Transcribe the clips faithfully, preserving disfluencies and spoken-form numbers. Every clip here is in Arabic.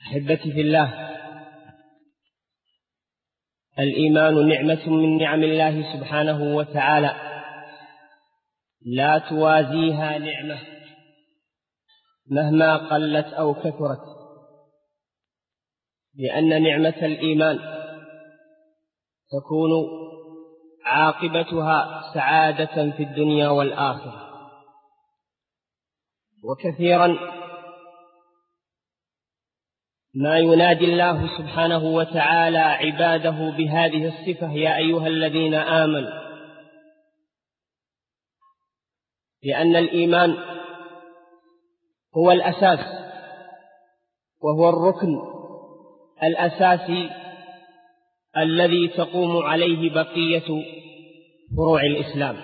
أحبتي في الله، الإيمان نعمة من نعم الله سبحانه وتعالى لا توازيها نعمة مهما قلت أو كثرت، لأن نعمة الإيمان تكون عاقبتها سعادة في الدنيا والآخرة. وكثيرا ما ينادي الله سبحانه وتعالى عباده بهذه الصفة: يا أيها الذين آمنوا، لأن الإيمان هو الأساس وهو الركن الأساسي الذي تقوم عليه بقية فروع الإسلام،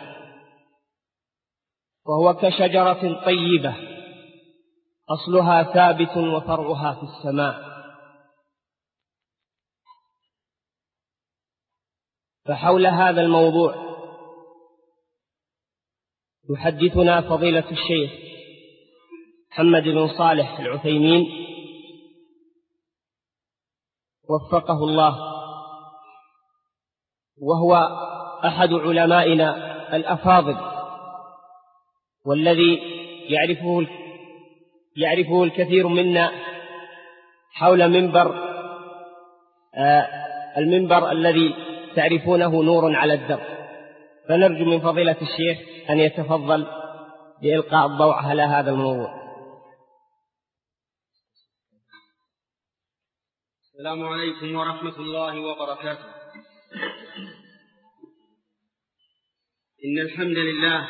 وهو كشجرة طيبة أصلها ثابت وفرعها في السماء. فحول هذا الموضوع يحدثنا فضيلة الشيخ محمد بن صالح العثيمين وفقه الله، وهو أحد علمائنا الأفاضل، والذي يعرفه يعرفه الكثير منا حول منبر آه المنبر الذي تعرفونه نور على الدرب. فنرجو من فضيلة الشيخ أن يتفضل بإلقاء الضوء على هذا الموضوع. السلام عليكم ورحمة الله وبركاته. إن الحمد لله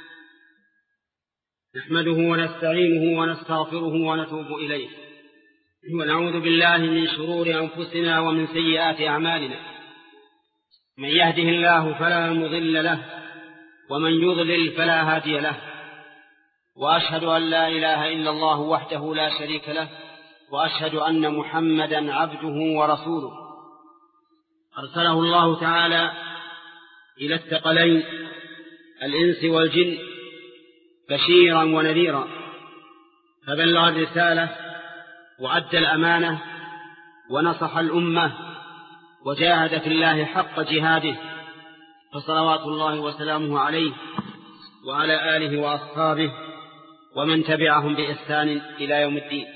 نحمده ونستعينه ونستغفره ونتوب إليه، ونعوذ بالله من شرور أنفسنا ومن سيئات أعمالنا. من يهده الله فلا مضل له، ومن يضلل فلا هادي له. وأشهد أن لا إله إلا الله وحده لا شريك له، وأشهد أن محمدا عبده ورسوله أرسله الله تعالى إلى الثقلين الإنس والجن بشيرا ونذيرا، فبلغ الرسالة وأدى الأمانة ونصح الأمة وجاهد في الله حق جهاده، فصلوات الله وسلامه عليه وعلى آله وأصحابه ومن تبعهم بإحسان إلى يوم الدين.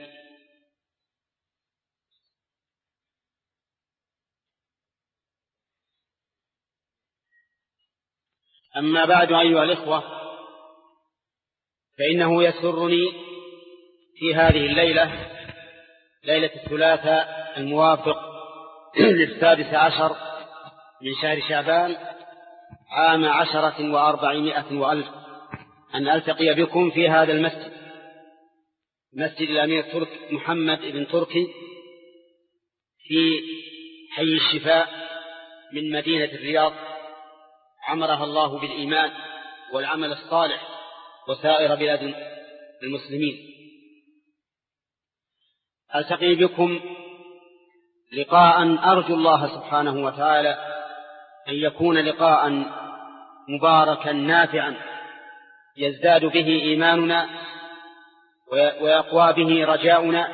أما بعد، أيها الإخوة، فإنه يسرني في هذه الليلة، ليلة الثلاثاء الموافق للسادس عشر من شهر شعبان عام عشرة وأربعمائة وألف، أن ألتقي بكم في هذا المسجد، مسجد الأمير ترك محمد بن تركي في حي الشفاء من مدينة الرياض، عمرها الله بالإيمان والعمل الصالح وسائر بلاد المسلمين. ألتقي بكم لقاء أرجو الله سبحانه وتعالى أن يكون لقاء مباركا نافعا يزداد به إيماننا ويقوى به رجاؤنا،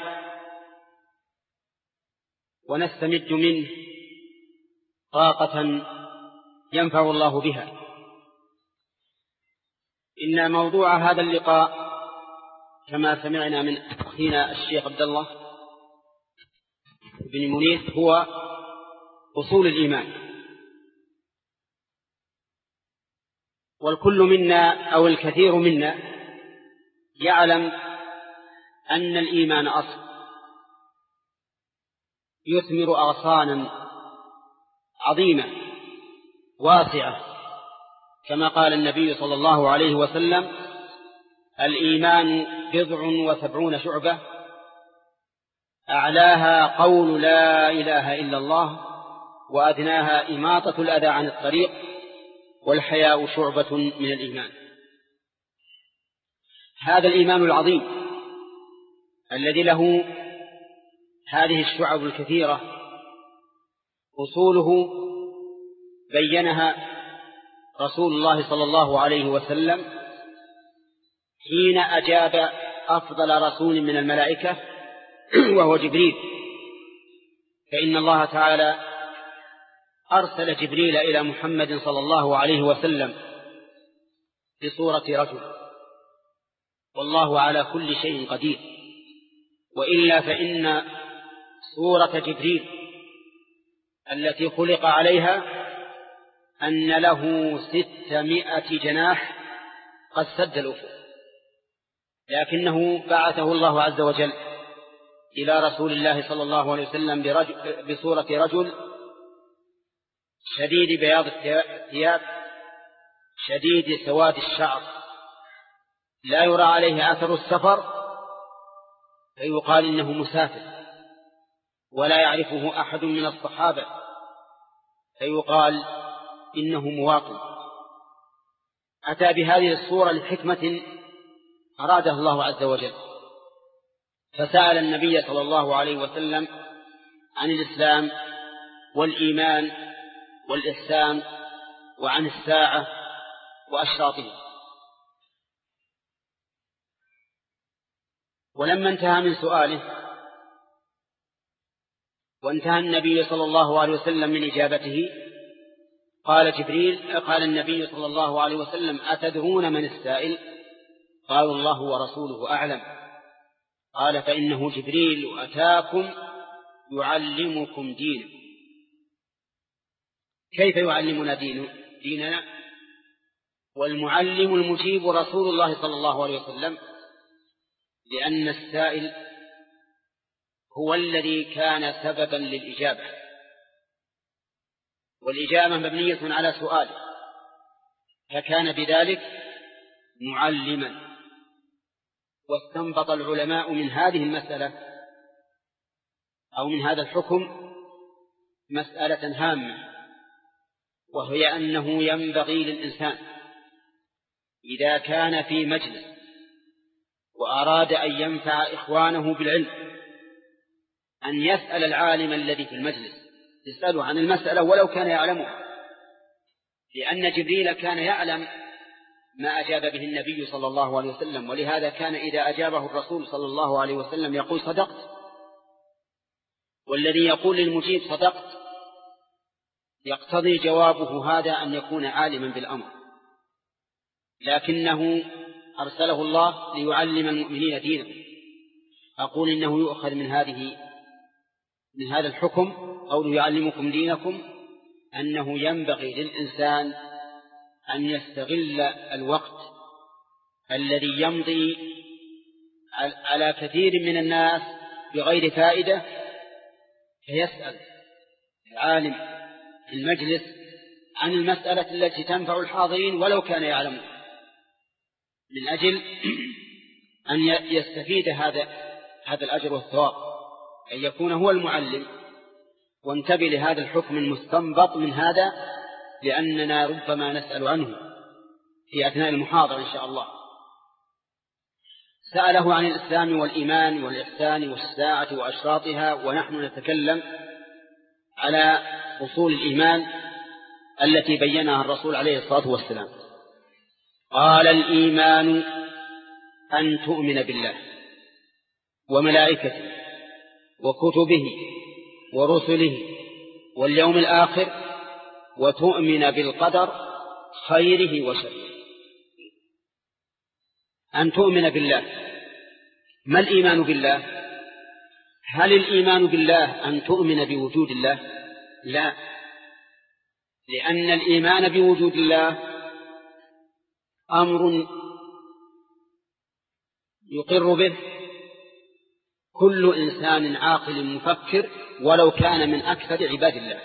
ونستمد منه طاقة ينفع الله بها. إن موضوع هذا اللقاء كما سمعنا من أخينا الشيخ عبد الله بن منير هو أصول الإيمان. والكل منا أو الكثير منا يعلم أن الإيمان أصل يثمر أغصانا عظيمة واسعة، كما قال النبي صلى الله عليه وسلم: الإيمان بضع وسبعون شعبة، أعلاها قول لا إله إلا الله، وأدناها إماطة الأذى عن الطريق، والحياء شعبة من الإيمان. هذا الإيمان العظيم الذي له هذه الشعب الكثيرة أصوله بينها رسول الله صلى الله عليه وسلم حين أجاب أفضل رسول من الملائكة وهو جبريل فإن الله تعالى أرسل جبريل إلى محمد صلى الله عليه وسلم بصورة رجل، والله على كل شيء قدير، وإلا فإن صورة جبريل التي خلق عليها أن له ستمائة جناح قد سد الأفق، لكنه بعثه الله عز وجل إلى رسول الله صلى الله عليه وسلم بصورة رجل شديد بياض الثياب شديد سواد الشعر، لا يرى عليه أثر السفر، فيقال إنه مسافر، ولا يعرفه أحد من الصحابة، فيقال إنه مواطن. أتى بهذه الصورة لحكمة أرادها الله عز وجل، فسأل النبي صلى الله عليه وسلم عن الإسلام والإيمان والإحسان وعن الساعة وأشراطها. ولما انتهى من سؤاله وانتهى النبي صلى الله عليه وسلم من إجابته، قال جبريل قال النبي صلى الله عليه وسلم: أتدرون من السائل؟ قالوا: الله ورسوله أعلم. قال: فإنه جبريل أتاكم يعلمكم دينكم. كيف يعلمنا ديننا؟ والمعلم المجيب رسول الله صلى الله عليه وسلم، لأن السائل هو الذي كان سببا للإجابة، والإجابة مبنية على سؤال، فكان بذلك معلما. واستنبط العلماء من هذه المسألة أو من هذا الحكم مسألة هامة، وهي أنه ينبغي للإنسان إذا كان في مجلس وأراد أن ينفع إخوانه بالعلم أن يسأل العالم الذي في المجلس، يسأله عن المسألة ولو كان يعلمها، لأن جبريل كان يعلم ما أجاب به النبي صلى الله عليه وسلم، ولهذا كان إذا أجابه الرسول صلى الله عليه وسلم يقول: صدقت. والذي يقول للمجيب صدقت يقتضي جوابه هذا أن يكون عالما بالأمر، لكنه أرسله الله ليعلم المؤمنين دينه. أقول إنه يؤخذ من هذه من هذا الحكم أو يعلمكم دينكم أنه ينبغي للإنسان أن يستغل الوقت الذي يمضي على كثير من الناس بغير فائدة، فيسأل العالم في المجلس عن المسألة التي تنفع الحاضرين ولو كان يعلمون، من أجل أن يستفيد هذا هذا الأجر والثواب، أن يكون هو المعلم. وانتبه لهذا الحكم المستنبط من هذا، لأننا ربما نسأل عنه في أثناء المحاضرة إن شاء الله. سأله عن الإسلام والإيمان والإحسان والساعة وأشراطها، ونحن نتكلم على أصول الإيمان التي بينها الرسول عليه الصلاة والسلام. قال: الإيمان أن تؤمن بالله وملائكته وكتبه ورسله واليوم الآخر، وتؤمن بالقدر خيره وشره. أن تؤمن بالله. ما الإيمان بالله؟ هل الإيمان بالله أن تؤمن بوجود الله؟ لا، لأن الإيمان بوجود الله أمر يقر به كل إنسان عاقل مفكر ولو كان من أكثر عباد الله.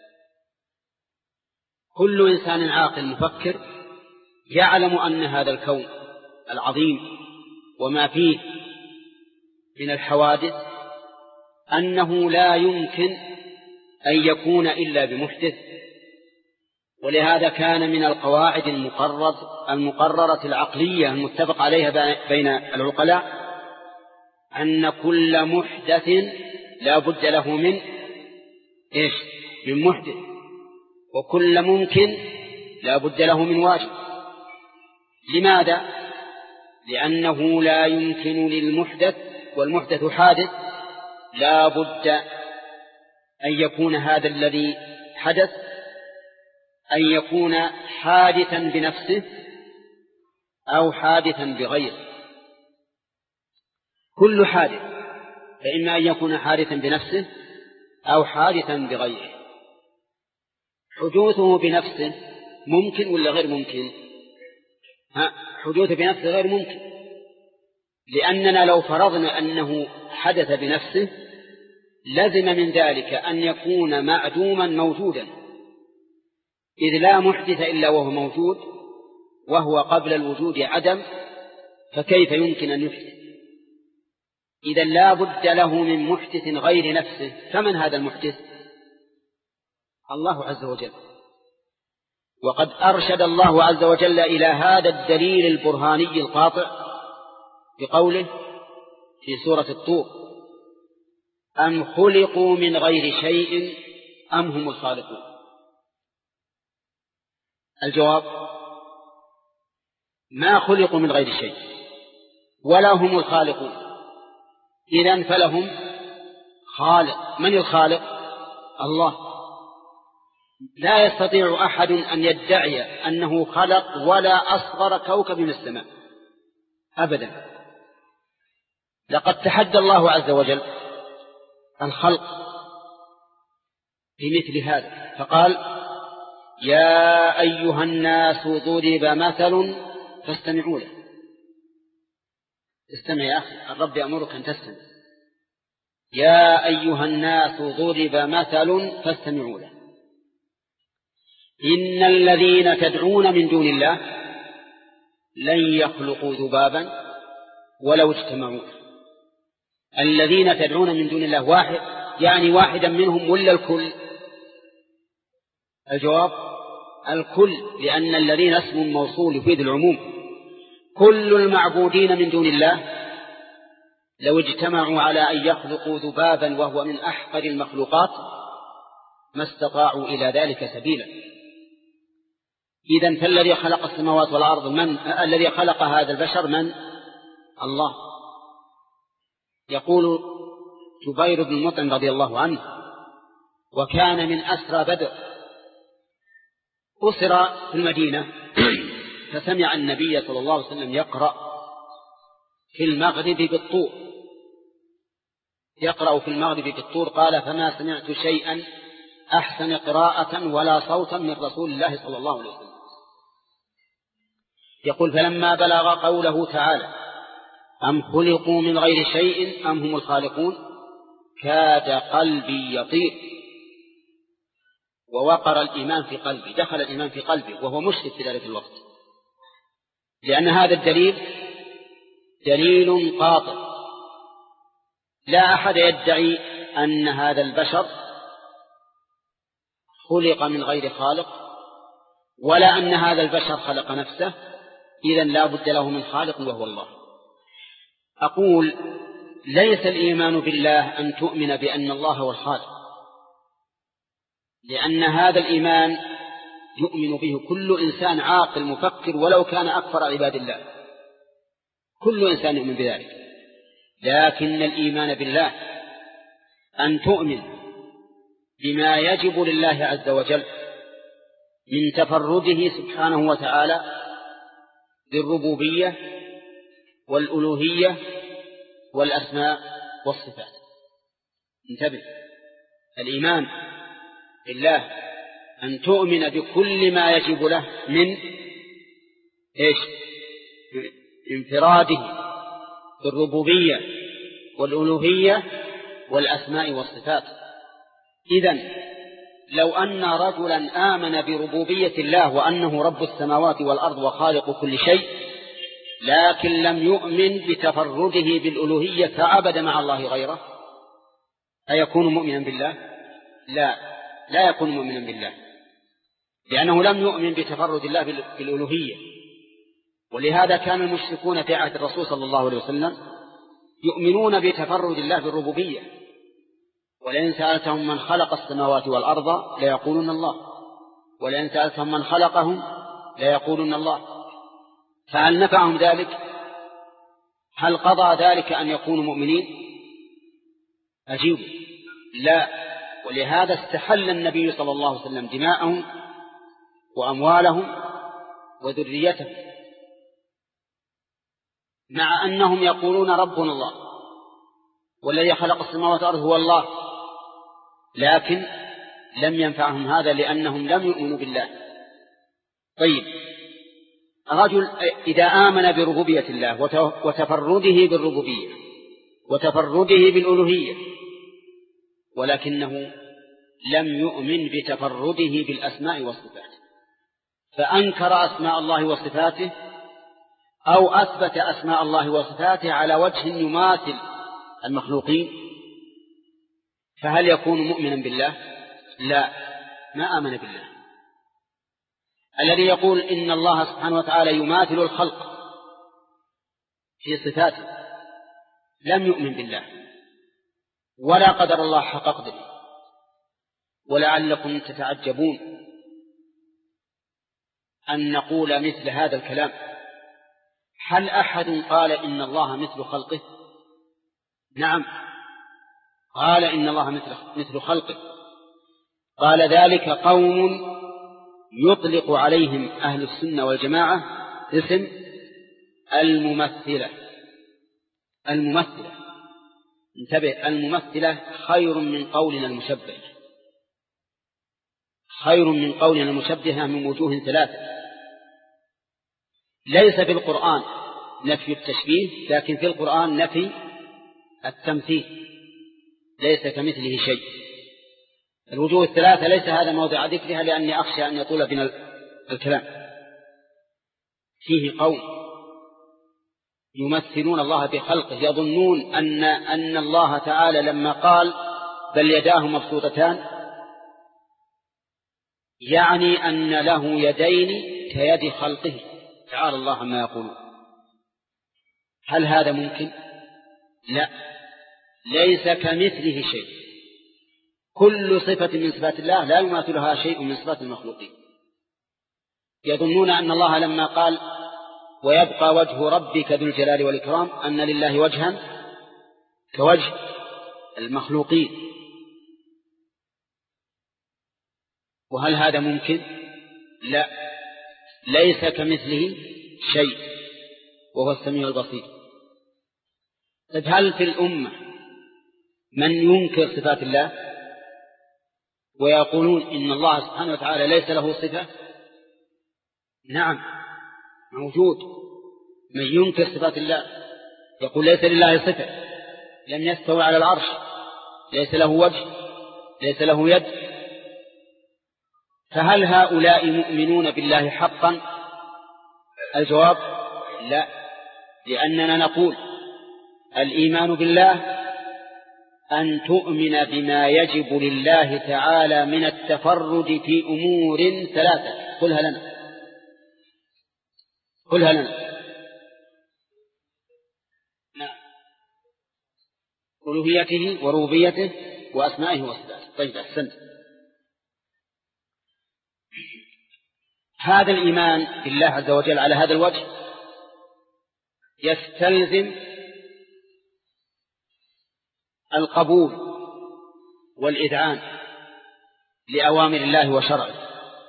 كل إنسان عاقل مفكر يعلم أن هذا الكون العظيم وما فيه من الحوادث أنه لا يمكن أن يكون إلا بمحدث. ولهذا كان من القواعد المقررة المقررة العقلية المتفق عليها بين العقلاء أن كل محدث لا بد له من إيش؟ من محدث، وكل ممكن لا بد له من واجب. لماذا؟ لأنه لا يمكن للمحدث، والمحدث حادث، لا بد أن يكون هذا الذي حدث أن يكون حادثا بنفسه أو حادثا بغيره. كل حادث فإما أن يكون حادثا بنفسه أو حادثا بغيره. حدوثه بنفسه ممكن ولا غير ممكن؟ ها حدوثه بنفسه غير ممكن، لأننا لو فرضنا أنه حدث بنفسه لزم من ذلك أن يكون معدوما موجودا، إذ لا محدث إلا وهو موجود، وهو قبل الوجود عدم، فكيف يمكن أن يحدث؟ إذا لا بد له من محدث غير نفسه. فمن هذا المحدث؟ الله عز وجل. وقد أرشد الله عز وجل إلى هذا الدليل البرهاني القاطع بقوله في سورة الطور: أم خلقوا من غير شيء أم هم الخالقون؟ الجواب: ما خلقوا من غير شيء ولا هم الخالقون، إذن فلهم خالق. من الخالق؟ الله. لا يستطيع أحد أن يدعي أنه خلق ولا أصغر كوكب من السماء أبدا. لقد تحدى الله عز وجل الخلق في مثل هذا فقال: يا أيها الناس ضرب مثل فاستمعوا له. استمع يا أخي، الرب يأمرك أن تستمع. يا أيها الناس ضرب مثل فاستمعوا له. إن الذين تدعون من دون الله لن يخلقوا ذبابا ولو اجتمعوا. الذين تدعون من دون الله واحد، يعني واحدا منهم ولا الكل؟ الجواب: الكل، لأن الذين اسم موصول يفيد العموم. كل المعبودين من دون الله لو اجتمعوا على أن يخلقوا ذبابا وهو من أحقر المخلوقات ما استطاعوا إلى ذلك سبيلا. إذن فالذي خلق السماوات والأرض من؟ الذي خلق هذا البشر من؟ الله. يقول جبير بن مطعم رضي الله عنه، وكان من أسرى بدر، أسر في المدينة فسمع النبي صلى الله عليه وسلم يقرأ في المغرب بالطور، يقرأ في المغرب بالطور، قال: فما سمعت شيئا أحسن قراءة ولا صوتا من رسول الله صلى الله عليه وسلم. يقول: فلما بلغ قوله تعالى: أم خلقوا من غير شيء أم هم الخالقون، كاد قلبي يطير، ووقر الإيمان في قلبي، دخل الإيمان في قلبي وهو مشرك في ذلك الوقت، لأن هذا الدليل دليل قاطع. لا أحد يدعي أن هذا البشر خلق من غير خالق، ولا أن هذا البشر خلق نفسه، إذن لا بد له من خالق وهو الله. أقول: ليس الإيمان بالله أن تؤمن بأن الله هو الخالق، لأن هذا الإيمان يؤمن به كل إنسان عاقل مفكر ولو كان أكثر عباد الله، كل إنسان يؤمن بذلك. لكن الإيمان بالله أن تؤمن بما يجب لله عز وجل من تفرده سبحانه وتعالى بالربوبية والألوهية والأسماء والصفات. انتبه، الإيمان بالله أن تؤمن بكل ما يجب له من إيش؟ انفراده بالربوبية والألوهية والأسماء والصفات. إذن لو أن رجلا آمن بربوبية الله وأنه رب السماوات والأرض وخالق كل شيء، لكن لم يؤمن بتفرده بالألوهية فعبد مع الله غيره، أيكون مؤمنا بالله؟ لا، لا يكون مؤمنا بالله، لأنه لم يؤمن بتفرد الله بالألوهية. ولهذا كان المشركون في عهد الرسول صلى الله عليه وسلم يؤمنون بتفرد الله بالربوبية، ولئن سألتهم من خلق السماوات والأرض ليقولون الله، ولئن سألتهم من خلقهم ليقولون الله. فهل نفعهم ذلك؟ هل قضى ذلك أن يكونوا مؤمنين؟ أجيبوا: لا، ولهذا استحل النبي صلى الله عليه وسلم دماءهم وأموالهم وذريتهم، مع أنهم يقولون ربنا الله والذي خلق السماوات والأرض هو الله، لكن لم ينفعهم هذا لأنهم لم يؤمنوا بالله. طيب، رجل إذا آمن بربوبية الله وتفرده بالربوبية وتفرده بالألوهية، ولكنه لم يؤمن بتفرده بالأسماء والصفات، فأنكر أسماء الله وصفاته أو أثبت أسماء الله وصفاته على وجه يماثل المخلوقين، فهل يكون مؤمنا بالله؟ لا، ما آمن بالله. الذي يقول إن الله سبحانه وتعالى يماثل الخلق في صفاته لم يؤمن بالله ولا قدر الله حق قدره. ولعلكم تتعجبون أن نقول مثل هذا الكلام. هل أحد قال إن الله مثل خلقه؟ نعم، قال إن الله مثل, مثل خلقه. قال ذلك قوم يطلق عليهم أهل السنة والجماعة اسم الممثلة. الممثلة، انتبه، الممثلة خير من قولنا المشبه، خير من قولنا المشبه من وجوه ثلاثة. ليس في القرآن نفي التشبيه، لكن في القرآن نفي التمثيل، ليس كمثله شيء. الوجوه الثلاثة ليس هذا موضع ذكرها لأني أخشى أن يطول بنا الكلام. فيه قوم يمثلون الله بخلقه، يظنون أن, أن الله تعالى لما قال بل يداه مبسوطتان يعني أن له يدين كيد خلقه، تعالى الله عما يقولون. هل هذا ممكن؟ لا، ليس كمثله شيء. كل صفة من صفات الله لا يماثلها شيء من صفات المخلوقين. يظنون أن الله لما قال ويبقى وجه ربك ذو الجلال والإكرام أن لله وجها كوجه المخلوقين. وهل هذا ممكن؟ لا، ليس كمثله شيء وهو السميع البصير. طيب، هل في الأمة من ينكر صفات الله ويقولون إن الله سبحانه وتعالى ليس له صفة؟ نعم، موجود من ينكر صفات الله، يقول ليس لله صفة، لم يستوي على العرش، ليس له وجه، ليس له يد. فهل هؤلاء مؤمنون بالله حقا؟ الجواب لا، لأننا نقول الإيمان بالله أن تؤمن بما يجب لله تعالى من التفرد في أمور ثلاثة. قلها لنا قلها لنا نعم، ألوهيته وربوبيته وأسمائه وصفاته. طيب، أحسنت. هذا الإيمان بالله عز وجل على هذا الوجه يستلزم القبول والإذعان لأوامر الله وشرعه.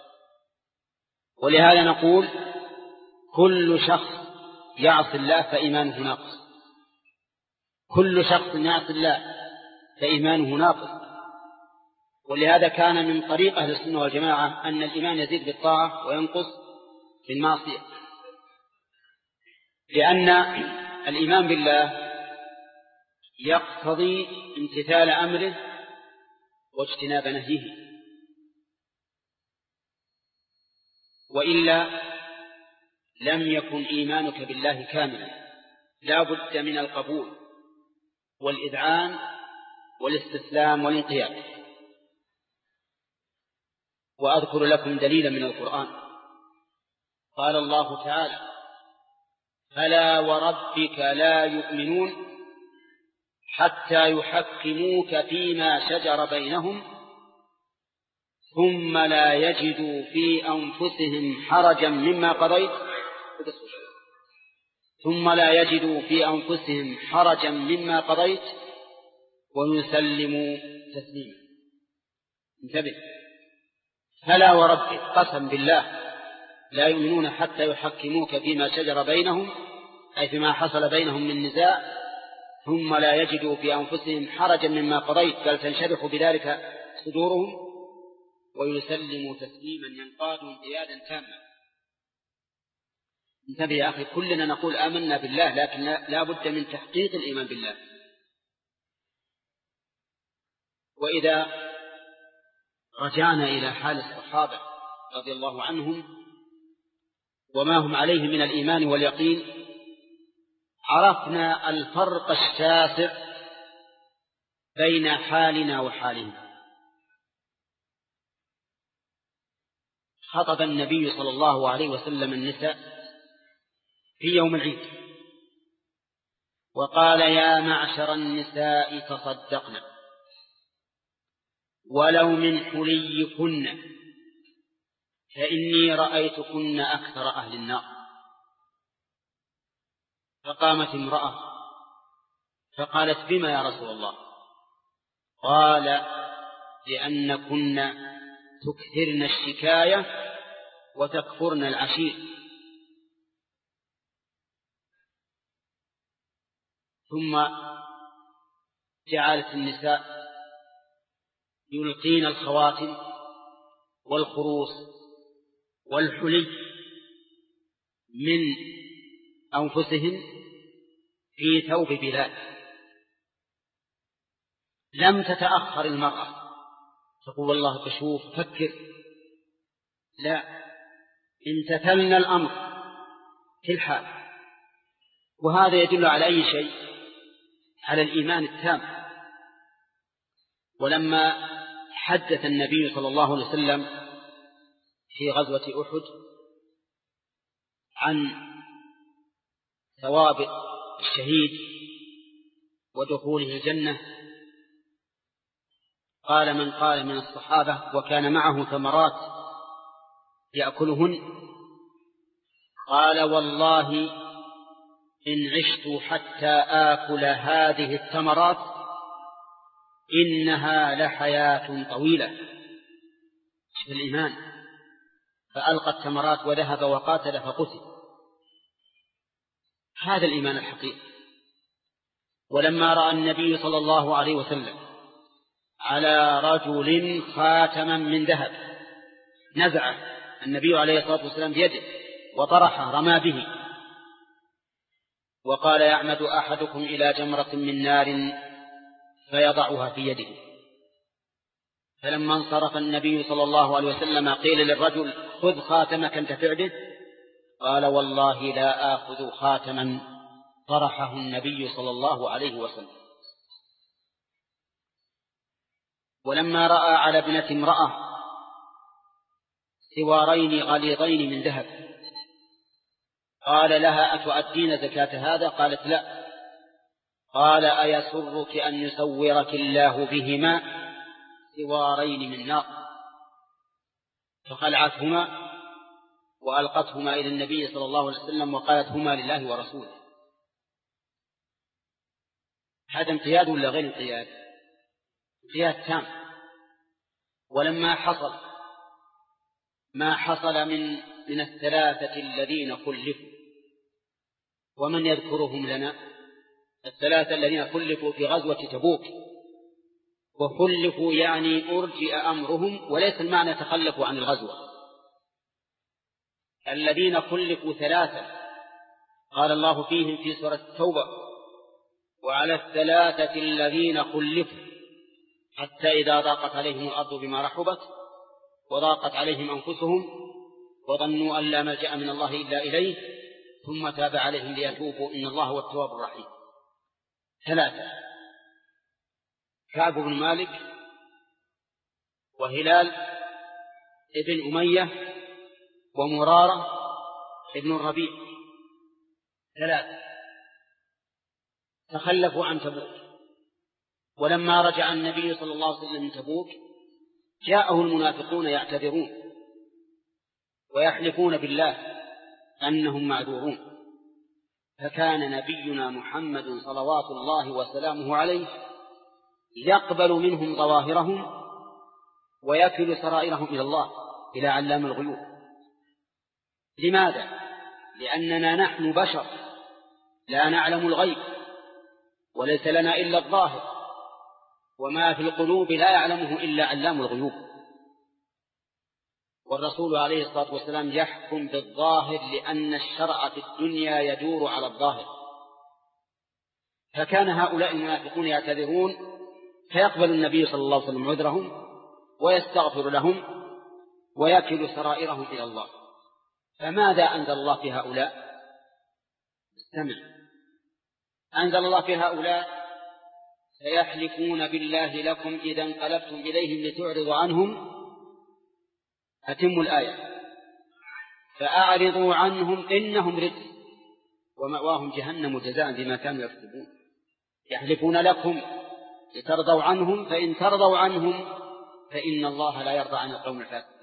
ولهذا نقول كل شخص يعصي الله فإيمانه ناقص، كل شخص يعصي الله فإيمانه ناقص. ولهذا كان من طريق أهل السنة والجماعة أن الإيمان يزيد بالطاعة وينقص بالمعصية، لأن الإيمان بالله يقتضي امتثال أمره واجتناب نهيه، وإلا لم يكن إيمانك بالله كاملا. لا بد من القبول والإذعان والاستسلام والانقياد. وأذكر لكم دليلا من القرآن. قال الله تعالى فلا وربك لا يؤمنون حتى يحكموك فيما شجر بينهم ثم لا يجدوا في أنفسهم حرجا مما قضيت ثم لا يجدوا في أنفسهم حرجا مما قضيت ويسلموا تسليما. انتبه، فلا وربك قسم بالله لا يؤمنون حتى يحكموك فيما شجر بينهم، أي فيما حصل بينهم من نزاع، ثم لا يجدوا في أنفسهم حرجا مما قضيت، بل تنشرح بذلك صدورهم ويسلموا تسليما ينقادوا انقيادا تاما. انتبه يا أخي، كلنا نقول آمنا بالله، لكن لا بد من تحقيق الإيمان بالله. وإذا رجعنا إلى حال الصحابة رضي الله عنهم وما هم عليه من الإيمان واليقين، عرفنا الفرق الشاسع بين حالنا وحالهم. خطب النبي صلى الله عليه وسلم النساء في يوم العيد وقال: يا معشر النساء تصدقن ولو من حليكن فإني رأيتكن أكثر أهل النار. فقامت امرأة فقالت: بما يا رسول الله؟ قال: لأنكن تكثرن الشكاية وتكفرن العشير. ثم جعلت النساء يلقين الخواتم والخروص والحلي من أنفسهن في ثوب بلال. لم تتأخر المرأة تقول والله بشوف فكر، لا، امتثلنا الأمر في الحال. وهذا يدل على أي شيء؟ على الإيمان التام. ولما حدث النبي صلى الله عليه وسلم في غزوة أحد عن ثواب الشهيد ودخوله الجنة، قال من قال من الصحابة وكان معه ثمرات يأكلهن، قال: والله إن عشت حتى آكل هذه الثمرات إنها لحياة طويلة. في الإيمان، فألقى الثمرات وذهب وقاتل فقتل. هذا الإيمان الحقيقي. ولما رأى النبي صلى الله عليه وسلم على رجل خاتما من ذهب، نزعه النبي عليه الصلاة والسلام بيده وطرحه، رمى به وقال: يعمد أحدكم إلى جمرة من نار فيضعها في يده. فلما انصرف النبي صلى الله عليه وسلم قيل للرجل: خذ خاتمك انتفع به. قال: والله لا آخذ خاتما طرحه النبي صلى الله عليه وسلم. ولما رأى على ابنة امرأة سوارين غليظين من ذهب قال لها: أتؤدين زكاة هذا؟ قالت: لا. قال: أيسرك أن يسورك الله بهما سوارين من نار؟ فخلعتهما وألقتهما إلى النبي صلى الله عليه وسلم وقالت: هما لله ورسوله. هذا انقياد ولا غير انقياد؟ انقياد تام. ولما حصل ما حصل من من الثلاثة الذين خلفوا، ومن يذكرهم لنا؟ الثلاثة الذين خلفوا في غزوة تبوك. وخلفوا يعني أرجئ أمرهم، وليس المعنى تخلفوا عن الغزوة. الذين خلفوا ثلاثة قال الله فيهم في سورة التوبة: وعلى الثلاثة الذين خلفوا حتى إذا ضاقت عليهم الأرض بما رحبت وضاقت عليهم أنفسهم وظنوا أن لا ملجأ من الله إلا إليه ثم تاب عليهم ليتوبوا إن الله هو التواب الرحيم. ثلاثة: كعب بن مالك وهلال ابن أمية ومرارة ابن الربيع. ثلاثة تخلفوا عن تبوك. ولما رجع النبي صلى الله عليه وسلم من تبوك جاءه المنافقون يعتذرون ويحلفون بالله أنهم معذورون، فكان نبينا محمد صلوات الله وسلامه عليه يقبل منهم ظواهرهم ويكل سرائرهم إلى الله، إلى علام الغيوب. لماذا؟ لأننا نحن بشر لا نعلم الغيب، وليس لنا إلا الظاهر، وما في القلوب لا يعلمه إلا علام الغيوب. والرسول عليه الصلاة والسلام يحكم بالظاهر، لأن الشرع في الدنيا يدور على الظاهر. فكان هؤلاء المنافقون يعتذرون، فيقبل النبي صلى الله عليه وسلم عذرهم ويستغفر لهم ويكل سرائرهم إلى الله. فماذا أنزل الله في هؤلاء؟ استمع. أنزل الله في هؤلاء: سيحلفون بالله لكم إذا انقلبتم إليهم لتعرضوا عنهم. أتموا الآية: فأعرضوا عنهم إنهم رجس ومأواهم جهنم جزاء بما كانوا يكسبون. يحلفون لكم لترضوا عنهم، فإن ترضوا عنهم فإن الله لا يرضى عن القوم الفاسقين.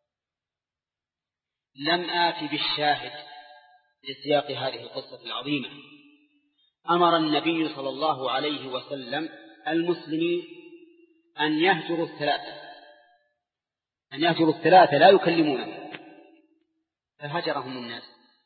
لم آت بالشاهد لسياق هذه القصة العظيمة. أمر النبي صلى الله عليه وسلم المسلمين أن يهجروا الثلاثة أن يهجروا الثلاثة لا يكلمونه، فهجرهم الناس،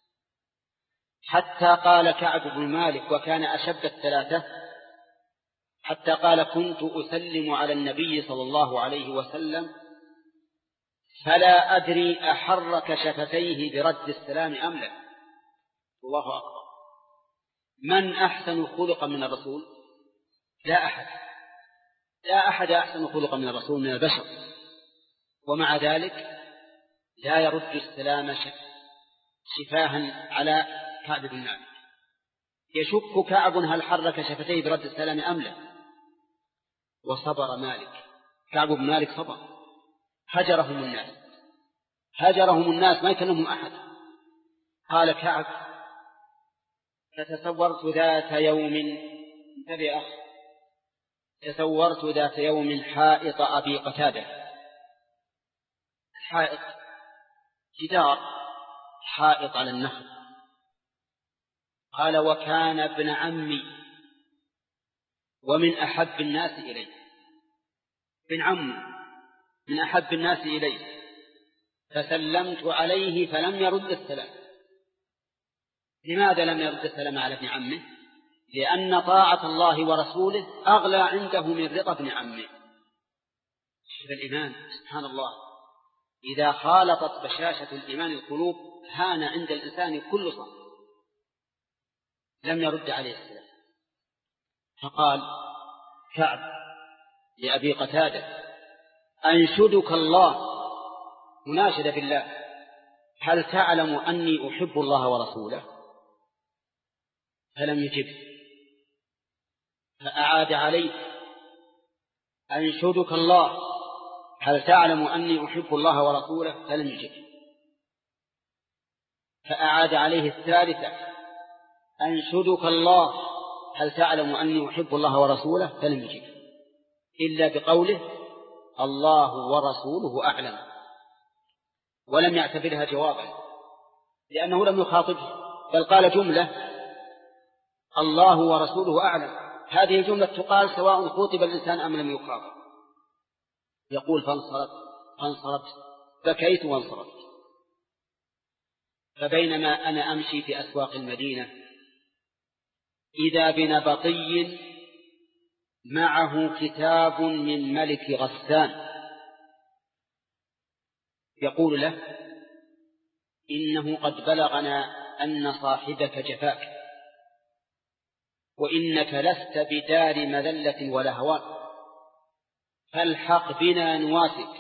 حتى قال كعب بن مالك وكان أشد الثلاثة، حتى قال: كنت أسلم على النبي صلى الله عليه وسلم فلا أدري أحرك شفتيه برد السلام أم لا. الله أكبر. من أحسن خلقا من الرسول؟ لا أحد لا أحد أحسن خلقا من الرسول من البشر، ومع ذلك لا يرد السلام شفاها على كعب بن مالك. يشك كعب هل حرك شفتيه برد السلام أم لا، وصبر مالك. كعب بن مالك صبر. هجرهم الناس هجرهم الناس ما يكلمهم أحد. قال كعب: فتصورت ذات يوم انتبه أخ تصورت ذات يوم حائط أبي قتادة. حائط جدار حائط على النخل. قال: وكان ابن عمي ومن أحب الناس إلي. ابن عمي من أحب الناس إلي، فسلمت عليه فلم يرد السلام. لماذا لم يرد السلام على ابن عمه؟ لأن طاعة الله ورسوله أغلى عنده من رضا ابن عمه. شوف الإيمان، سبحان الله، إذا خالطت بشاشة الإيمان القلوب هان عند الإنسان كل صف. لم يرد عليه السلام. فقال كعب لأبي قتادة: أنشدك الله، مناشدة بالله، هل تعلم أني أحب الله ورسوله؟ فلم يجب. فأعاد عليه: أنشدك الله، هل تعلم أني أحب الله ورسوله؟ فلم يجب. فأعاد عليه الثالثة: أنشدك الله، هل تعلم أني أحب الله ورسوله؟ فلم يجب، إلا بقوله: الله ورسوله أعلم، ولم يعتبرها جوابا، لأنه لم يخاطبه، بل قال جملة: الله ورسوله أعلم. هذه الجملة تقال سواء خاطب الإنسان أم لم يخاطب. يقول: فانصرفت فانصرفت بكيت وانصرفت. فبينما أنا أمشي في أسواق المدينة إذا بنبطي معه كتاب من ملك غسان يقول له: إنه قد بلغنا أن صاحبك جفاك، وإنك لست بدار مذلة ولا هوان، فالحق بنا نواسك.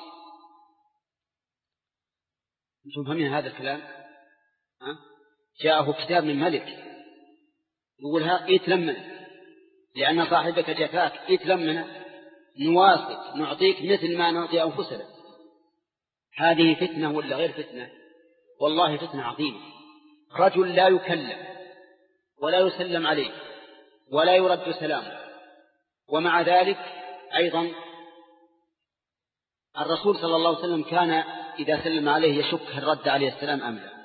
أنتم فهمين هذا الكلام؟ ها؟ جاءه كتاب من ملك يقول: ها اتلمن لأن صاحبك جفاك، اتلمن نواسك، نعطيك مثل ما نعطي أنفسنا. هذه فتنة ولا غير فتنة؟ والله فتنة عظيمة. رجل لا يكلم ولا يسلم عليه ولا يرد سلامه، ومع ذلك أيضا الرسول صلى الله عليه وسلم كان إذا سلم عليه يشك هل رد عليه السلام أم لا.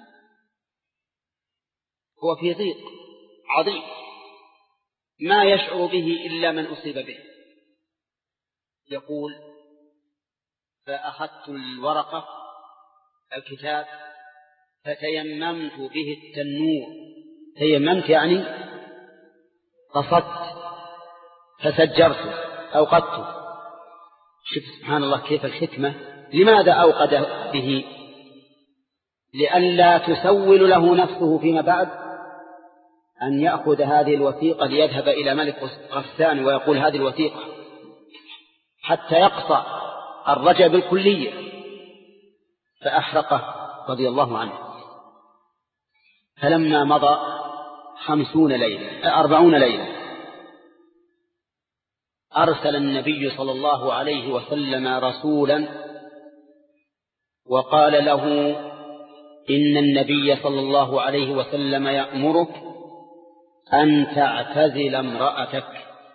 هو في ضيق عظيم ما يشعر به إلا من أصيب به. يقول: فأخذت الورقة الكتاب فتيممت به التنور. تيممت يعني قصدت فسجرت أوقدت. شوف سبحان الله كيف الحكمة. لماذا أوقد به؟ لئلا تسول له نفسه فيما بعد أن يأخذ هذه الوثيقة ليذهب إلى ملك غسان ويقول هذه الوثيقة، حتى يقطع الرجاء بالكلية. فأحرقه رضي الله عنه. فلما مضى خمسون ليلة أربعون ليلة أرسل النبي صلى الله عليه وسلم رسولا وقال له إن النبي صلى الله عليه وسلم يأمرك أن تعتزل امرأتك.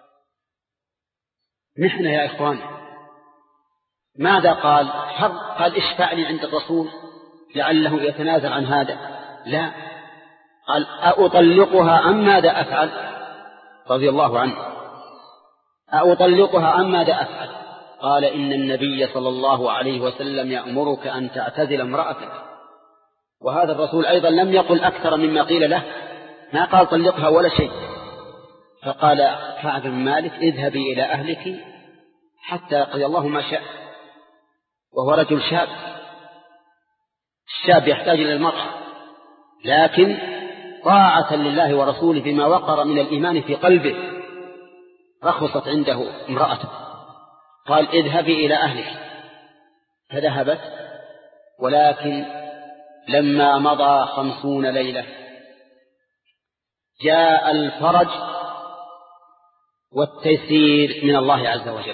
نحن يا إخوان ماذا قال؟ قال اشفع لي عند الرسول لعله يتنازل عن هذا. لا، قال أطلقها أم ماذا أفعل؟ رضي الله عنه. أطلقها أم ماذا أفعل؟ قال إن النبي صلى الله عليه وسلم يأمرك أن تعتزل امرأتك. وهذا الرسول أيضا لم يقل أكثر مما قيل له، ما قال طلقها ولا شيء. فقال كعب بن مالك اذهبي إلى أهلك حتى يقضي الله ما شاء. وهو رجل شاب، الشاب يحتاج إلى المرأة، لكن طاعة لله ورسوله بما وقر من الإيمان في قلبه رخصت عنده امرأته. قال اذهبي إلى أهلك، فذهبت. ولكن لما مضى خمسون ليلة جاء الفرج والتيسير من الله عز وجل.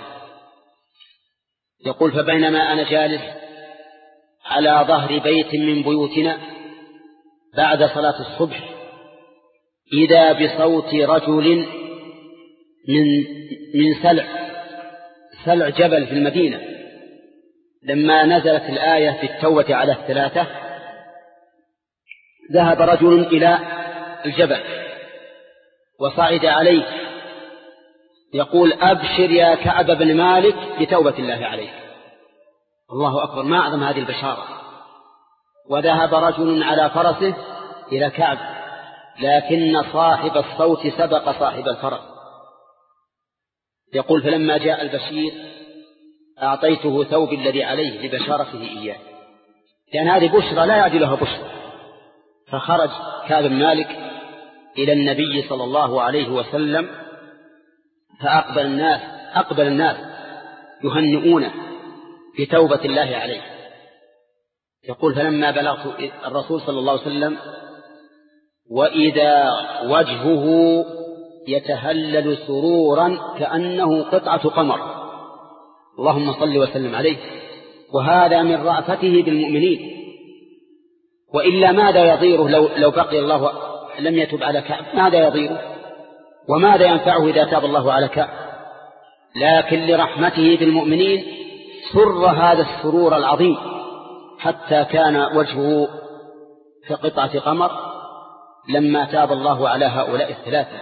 يقول فبينما أنا جالس على ظهر بيت من بيوتنا بعد صلاة الصبح إذا بصوت رجل من من سلع سلع جبل في المدينة. لما نزلت الآية في التوبة على الثلاثة ذهب رجل إلى الجبل وصعد عليه يقول أبشر يا كعب بن مالك بتوبة الله عليك. الله أكبر، ما أعظم هذه البشارة. وذهب رجل على فرسه إلى كعب، لكن صاحب الصوت سبق صاحب الفرس. يقول فلما جاء البشير أعطيته ثوب الذي عليه لبشارته إياه، لأن هذه بشرى لا يعدلها بشرى. فخرج كعب بن مالك إلى النبي صلى الله عليه وسلم، فأقبل الناس أقبل الناس يهنئونه بتوبة الله عليه. يقول فلما بلغت الرسول صلى الله عليه وسلم وإذا وجهه يتهلل سرورا كأنه قطعة قمر، اللهم صل وسلم عليه. وهذا من رأفته بالمؤمنين، وإلا ماذا يضيره لو, لو بقي الله لم يتب على كعب؟ ماذا يضيره وماذا ينفعه إذا تاب الله على كعب؟ لكن لرحمته بالمؤمنين سر هذا السرور العظيم حتى كان وجهه كقطعة قمر لما تاب الله على هؤلاء الثلاثة.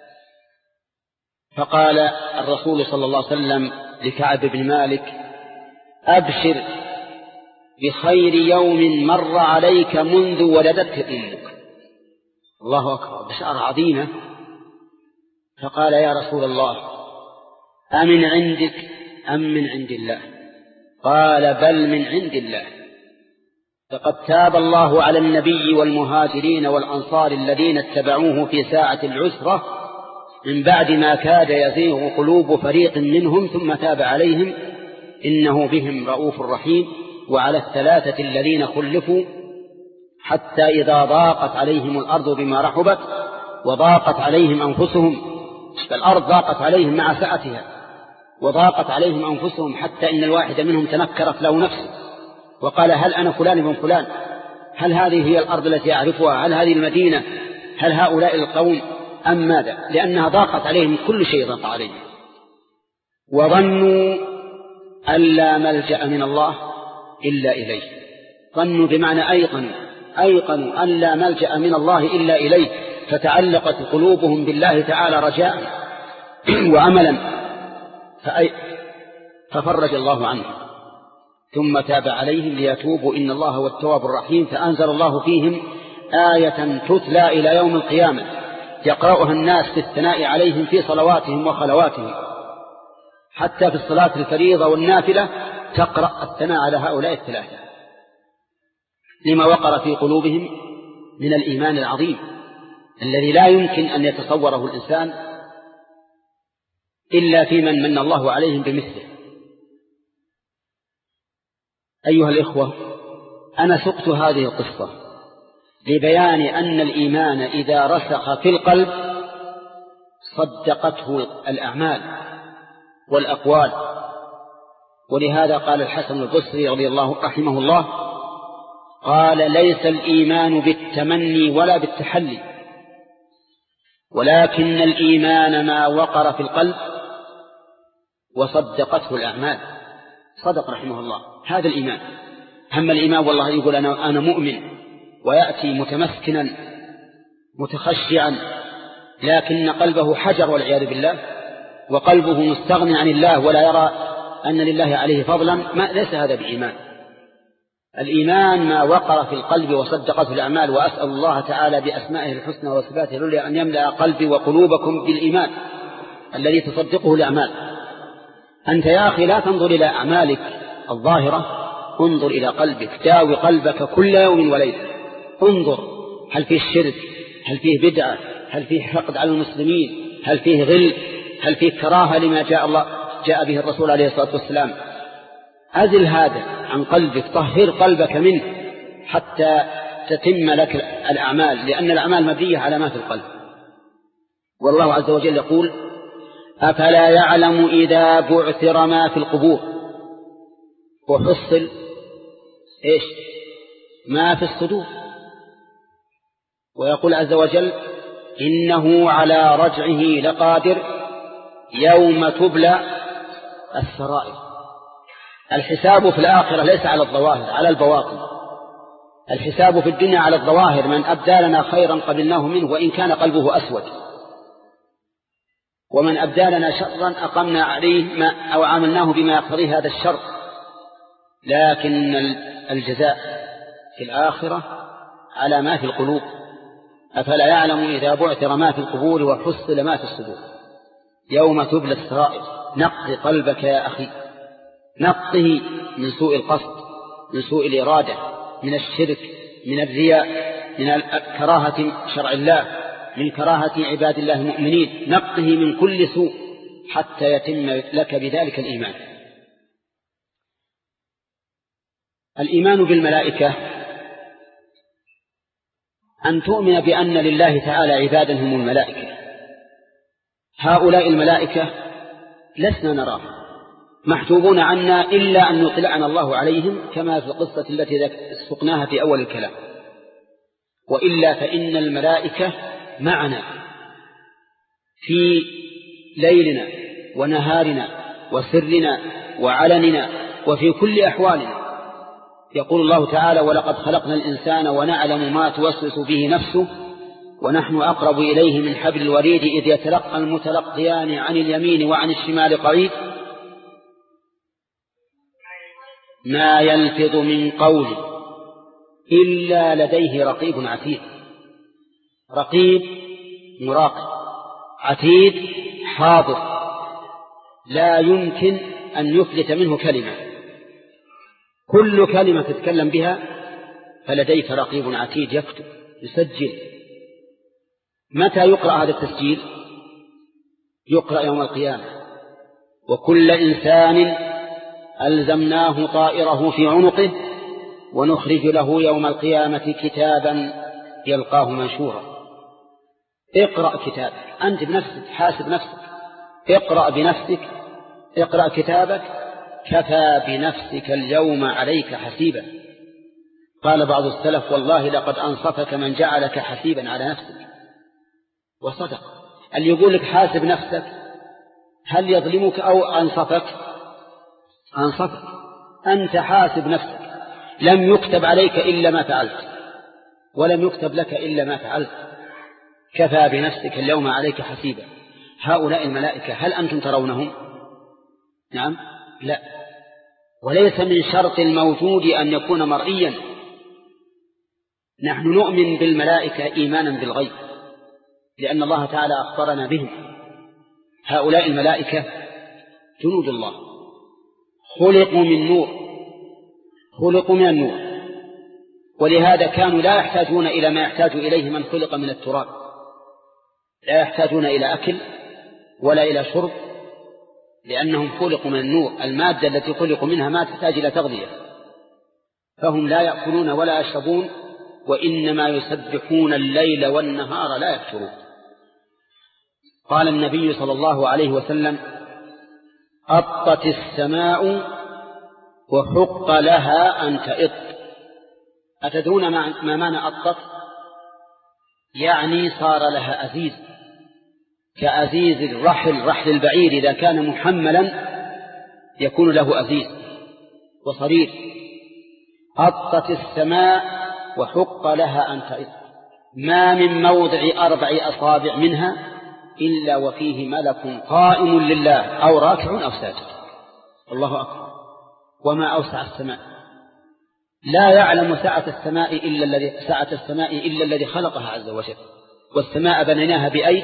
فقال الرسول صلى الله عليه وسلم لكعب بن مالك أبشر بخير يوم مر عليك منذ ولدتك أمك. الله أكبر، بشارة عظيمة. فقال يا رسول الله أمن عندك أم من عند الله؟ قال بل من عند الله. فقد تاب الله على النبي والمهاجرين والأنصار الذين اتبعوه في ساعة العسرة من بعد ما كاد يزيغ قلوب فريق منهم ثم تاب عليهم إنه بهم رؤوف رحيم. وعلى الثلاثة الذين خلفوا حتى إذا ضاقت عليهم الأرض بما رحبت وضاقت عليهم أنفسهم، فالأرض ضاقت عليهم مع سعتها وضاقت عليهم أنفسهم حتى إن الواحد منهم تنكرت له نفسه وقال هل أنا فلان بن فلان؟ هل هذه هي الأرض التي أعرفها؟ هل هذه المدينة؟ هل هؤلاء القوم أم ماذا؟ لأنها ضاقت عليهم، كل شيء ضاق عليهم. وظنوا أن لا ملجأ من الله إلا إليه. ظنوا بمعنى أيقنوا أيقنوا أن لا ملجأ من الله إلا إليه، فتعلقت قلوبهم بالله تعالى رجاء وعملا فأي ففرج الله عنهم. ثم تاب عليهم ليتوبوا إن الله هو التواب الرحيم. فأنزل الله فيهم آية تتلى إلى يوم القيامة يقرأها الناس في الثناء عليهم في صلواتهم وخلواتهم، حتى في الصلاة الفريضة والنافلة تقرأ الثناء على هؤلاء الثلاثة لما وقر في قلوبهم من الإيمان العظيم الذي لا يمكن أن يتصوره الإنسان إلا في من من الله عليهم بمثله. أيها الإخوة، أنا سقت هذه القصة لبيان أن الإيمان إذا رسخ في القلب صدقته الأعمال والأقوال. ولهذا قال الحسن البصري رضي الله رحمه الله قال: ليس الإيمان بالتمني ولا بالتحلي، ولكن الإيمان ما وقر في القلب وصدقته الأعمال. صدق رحمه الله، هذا الإيمان. هم الإيمان والله يقول أنا, أنا مؤمن ويأتي متمسكنا متخشعا، لكن قلبه حجر والعياذ بالله، وقلبه مستغني عن الله ولا يرى أن لله عليه فضلا، ما ليس هذا بإيمان. الإيمان ما وقر في القلب وصدقته الأعمال. وأسأل الله تعالى بأسمائه الحسنى وصفاته العليا أن يملأ قلبي وقلوبكم بالإيمان الذي تصدقه الأعمال. أنت يا أخي لا تنظر إلى أعمالك الظاهرة، انظر إلى قلبك، داوي قلبك كل يوم وليلة، انظر هل فيه الشرك، هل فيه بدعة، هل فيه حقد على المسلمين، هل فيه غل، هل فيه كراهة لما جاء الله جاء به الرسول عليه الصلاة والسلام. أزل هذا عن قلبك، طهر قلبك منه حتى تتم لك الأعمال، لأن الأعمال مبنية على ما في القلب. والله عز وجل يقول: أفلا يعلم إذا بعثر ما في القبور وحصل إيش ما في الصدور. ويقول عز وجل: إنه على رجعه لقادر يوم تبلى السرائر. الحساب في الآخرة ليس على الظواهر، على البواطن. الحساب في الدنيا على الظواهر، من أبدى لنا خيرا قبلناه منه وإن كان قلبه أسود، ومن أبدى لنا شرا أقمنا عليه ما أو عاملناه بما يقتضيه هذا الشر. لكن الجزاء في الآخرة على ما في القلوب. أفلا يعلم إذا بعثر ما في القبور وحصل ما في الصدور يوم تبلى السرائر. نقض قلبك يا أخي، نقضه من سوء القصد، من سوء الإرادة، من الشرك، من الرياء، من كراهة شرع الله، من كراهة عباد الله المؤمنين. نقضه من كل سوء حتى يتم لك بذلك الإيمان. الإيمان بالملائكة أن تؤمن بأن لله تعالى عبادا هم الملائكة. هؤلاء الملائكة لسنا نراهم، محجوبون عنا إلا أن يطلعنا الله عليهم، كما في القصة التي سقناها في أول الكلام. وإلا فإن الملائكة معنا في ليلنا ونهارنا وسرنا وعلننا وفي كل أحوالنا. يقول الله تعالى: ولقد خلقنا الإنسان ونعلم ما توسوس به نفسه ونحن أقرب إليه من حبل الوريد إذ يتلقى المتلقيان عن اليمين وعن الشمال قعيد ما يلفظ من قول إلا لديه رقيب عتيد. رقيب مراقب، عتيد حاضر، لا يمكن أن يفلت منه كلمة. كل كلمة تتكلم بها فلديك رقيب عتيد يكتب يسجل. متى يقرأ هذا التسجيل؟ يقرأ يوم القيامة. وكل إنسان ألزمناه طائره في عنقه ونخرج له يوم القيامة كتابا يلقاه منشورا. اقرأ كتابك أنت بنفسك، حاسب نفسك، اقرأ بنفسك، اقرأ كتابك، كفى بنفسك اليوم عليك حسيبا. قال بعض السلف: والله لقد أنصفك من جعلك حسيبا على نفسك. وصدق. اللي يقول لك حاسب نفسك هل يظلمك أو أنصفك؟ أنصفك. أنت حاسب نفسك، لم يكتب عليك إلا ما فعلت، ولم يكتب لك إلا ما فعلت. كفى بنفسك اليوم عليك حسيبا. هؤلاء الملائكة هل أنتم ترونهم؟ نعم؟ لا. وليس من شرط الموجود أن يكون مرئيا. نحن نؤمن بالملائكة إيمانا بالغيب، لأن الله تعالى أخبرنا بهم. هؤلاء الملائكة جنود الله، خلقوا من نور، خلقوا من النور، ولهذا كانوا لا يحتاجون إلى ما يحتاج إليه من خلق من التراب، لا يحتاجون إلى أكل ولا إلى شرب، لأنهم خلقوا من النور. المادة التي خلقوا منها ما تحتاج إلى تغذية، فهم لا يأكلون ولا يشربون، وإنما يسبحون الليل والنهار لا يفترون. قال النبي صلى الله عليه وسلم: أطت السماء وحق لها أن تئط. أتدرون ما معنى أطت؟ يعني صار لها أزيز، كأزيز الرحل، رحل البعير إذا كان محملا يكون له أزيز وصرير. أطت السماء وحق لها أن تئط، ما من موضع أربع أصابع منها إلا وفيه ملك قائم لله أو راكع أو ساجد. الله أكبر. وما أوسع السماء، لا يعلم سعة السماء إلا الذي سعة السماء إلا الذي خلقها عز وجل. والسماء بنيناها بأيد